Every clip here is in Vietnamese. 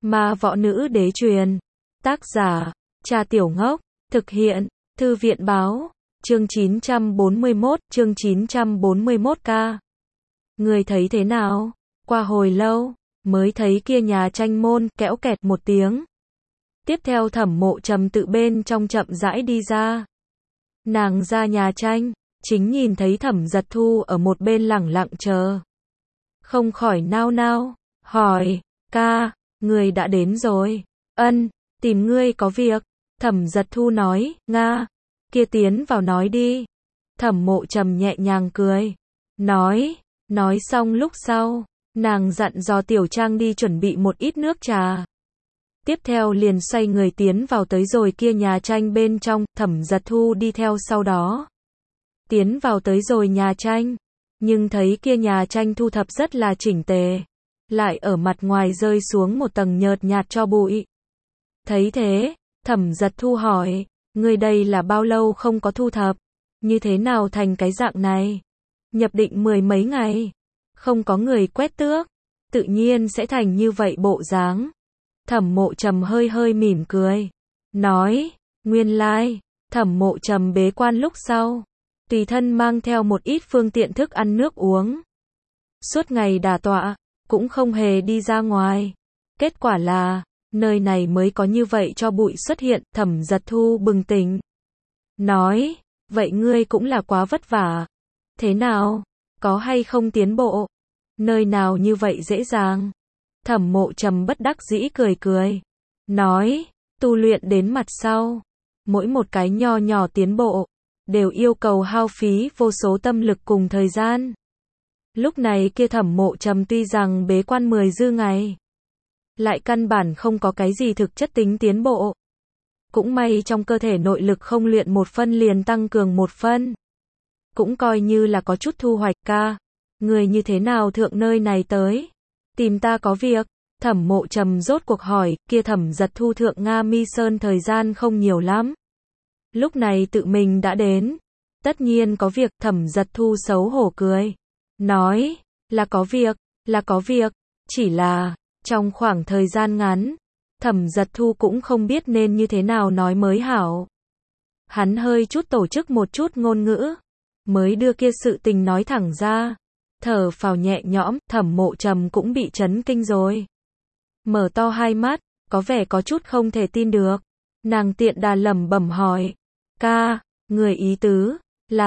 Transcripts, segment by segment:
Ma võ nữ đế truyền. Tác giả, Trà Tiểu Ngốc. Thực hiện, Thư viện báo. Chương 941K. Người thấy thế nào? Qua hồi lâu, mới thấy kia nhà tranh môn, kẽo kẹt một tiếng. Tiếp theo Thẩm Mộ Trầm tự bên trong chậm rãi đi ra. Nàng ra nhà tranh, chính nhìn thấy Thẩm Giật Thu ở một bên lẳng lặng chờ. Không khỏi nao nao, hỏi, ca, người đã đến rồi. Ân, tìm ngươi có việc. Thẩm Giật Thu nói, nga, kia tiến vào nói đi. Thẩm Mộ Trầm nhẹ nhàng cười. Nói xong lúc sau, nàng dặn dò Tiểu Trang đi chuẩn bị một ít nước trà. Tiếp theo liền xoay người tiến vào tới rồi kia nhà tranh bên trong, Thẩm Giật Thu đi theo sau đó. Tiến vào tới rồi nhà tranh, nhưng thấy kia nhà tranh thu thập rất là chỉnh tề, lại ở mặt ngoài rơi xuống một tầng nhợt nhạt tro bụi. Thấy thế, Thẩm Giật Thu hỏi, ngươi đây là bao lâu không có thu thập, như thế nào thành cái dạng này? Nhập định 10 mấy ngày, không có người quét tước, tự nhiên sẽ thành như vậy bộ dáng. Thẩm Mộ Trầm hơi hơi mỉm cười, nói, nguyên lai, Thẩm Mộ Trầm bế quan lúc sau, tùy thân mang theo một ít phương tiện thức ăn nước uống. Suốt ngày đả tọa, cũng không hề đi ra ngoài. Kết quả là, nơi này mới có như vậy cho bụi xuất hiện. Thẩm Giật Thu bừng tỉnh, nói, vậy ngươi cũng là quá vất vả. Thế nào, có hay không tiến bộ? Nơi nào như vậy dễ dàng? Thẩm Mộ Trầm bất đắc dĩ cười, nói, tu luyện đến mặt sau, mỗi một cái nho nhỏ tiến bộ, đều yêu cầu hao phí vô số tâm lực cùng thời gian. Lúc này kia Thẩm Mộ Trầm tuy rằng bế quan 10 dư ngày, lại căn bản không có cái gì thực chất tính tiến bộ. Cũng may trong cơ thể nội lực không luyện một phân liền tăng cường một phân. Cũng coi như là có chút thu hoạch. Ca, người như thế nào thượng nơi này tới? Tìm ta có việc. Thẩm Mộ Trầm rốt cuộc hỏi, kia Thẩm Giật Thu thượng Nga Mi Sơn thời gian không nhiều lắm. Lúc này tự mình đã đến. Tất nhiên có việc. Thẩm Giật Thu xấu hổ cười, nói, là có việc, chỉ là, trong khoảng thời gian ngắn, Thẩm Giật Thu cũng không biết nên như thế nào nói mới hảo. Hắn hơi chút tổ chức một chút ngôn ngữ, mới đưa kia sự tình nói thẳng ra. Thở phào nhẹ nhõm, Thẩm Mộ Trầm cũng bị chấn kinh rồi. Mở to hai mắt, có vẻ có chút không thể tin được. Nàng tiện đà lẩm bẩm hỏi, ca, người ý tứ,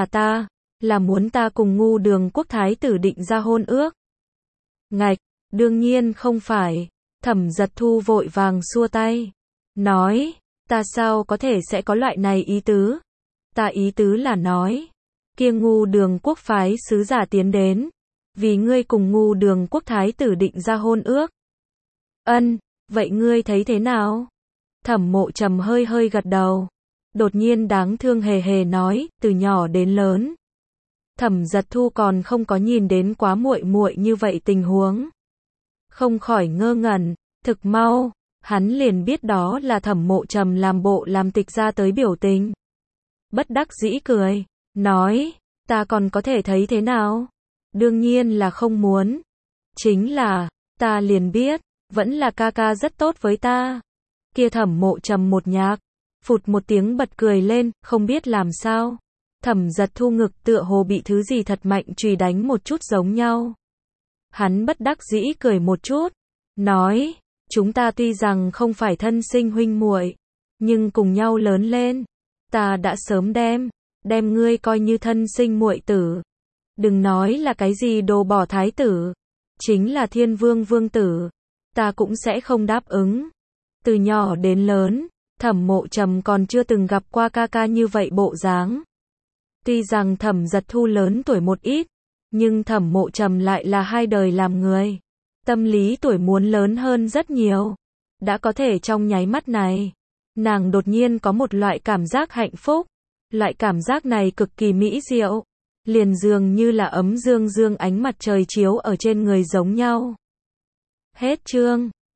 là muốn ta cùng Ngu Đường Quốc thái tử định ra hôn ước? Ngạch, đương nhiên không phải. Thẩm Giật Thu vội vàng xua tay, nói, ta sao có thể sẽ có loại này ý tứ? Ta ý tứ là nói, kia Ngu Đường Quốc phái sứ giả tiến đến, vì ngươi cùng Ngu Đường Quốc thái tử định ra hôn ước. Ân, vậy ngươi thấy thế nào? Thẩm Mộ Trầm hơi hơi gật đầu, đột nhiên đáng thương hề hề nói, từ nhỏ đến lớn, Thẩm Giật Thu còn không có nhìn đến quá muội muội như vậy tình huống. Không khỏi ngơ ngẩn, thực mau, hắn liền biết đó là Thẩm Mộ Trầm làm bộ làm tịch ra tới biểu tình. Bất đắc dĩ cười, nói, ta còn có thể thấy thế nào? Đương nhiên là không muốn. Chính là, ta liền biết, vẫn là ca ca rất tốt với ta. Kia Thẩm Mộ Trầm một nhạc, phụt một tiếng bật cười lên, không biết làm sao. Thẩm Giật Thu ngực tựa hồ bị thứ gì thật mạnh chùy đánh một chút giống nhau. Hắn bất đắc dĩ cười một chút, nói, chúng ta tuy rằng không phải thân sinh huynh muội, nhưng cùng nhau lớn lên, ta đã sớm đem ngươi coi như thân sinh muội tử. Đừng nói là cái gì đồ bỏ thái tử, chính là Thiên Vương vương tử, ta cũng sẽ không đáp ứng. Từ nhỏ đến lớn, Thẩm Mộ Trầm còn chưa từng gặp qua ca ca như vậy bộ dáng. Tuy rằng Thẩm Giật Thu lớn tuổi một ít, nhưng Thẩm Mộ Trầm lại là 2 đời làm người. Tâm lý tuổi muốn lớn hơn rất nhiều. Đã có thể trong nháy mắt này, nàng đột nhiên có một loại cảm giác hạnh phúc. Loại cảm giác này cực kỳ mỹ diệu, liền dường như là ấm dương dương ánh mặt trời chiếu ở trên người giống nhau. Hết chương.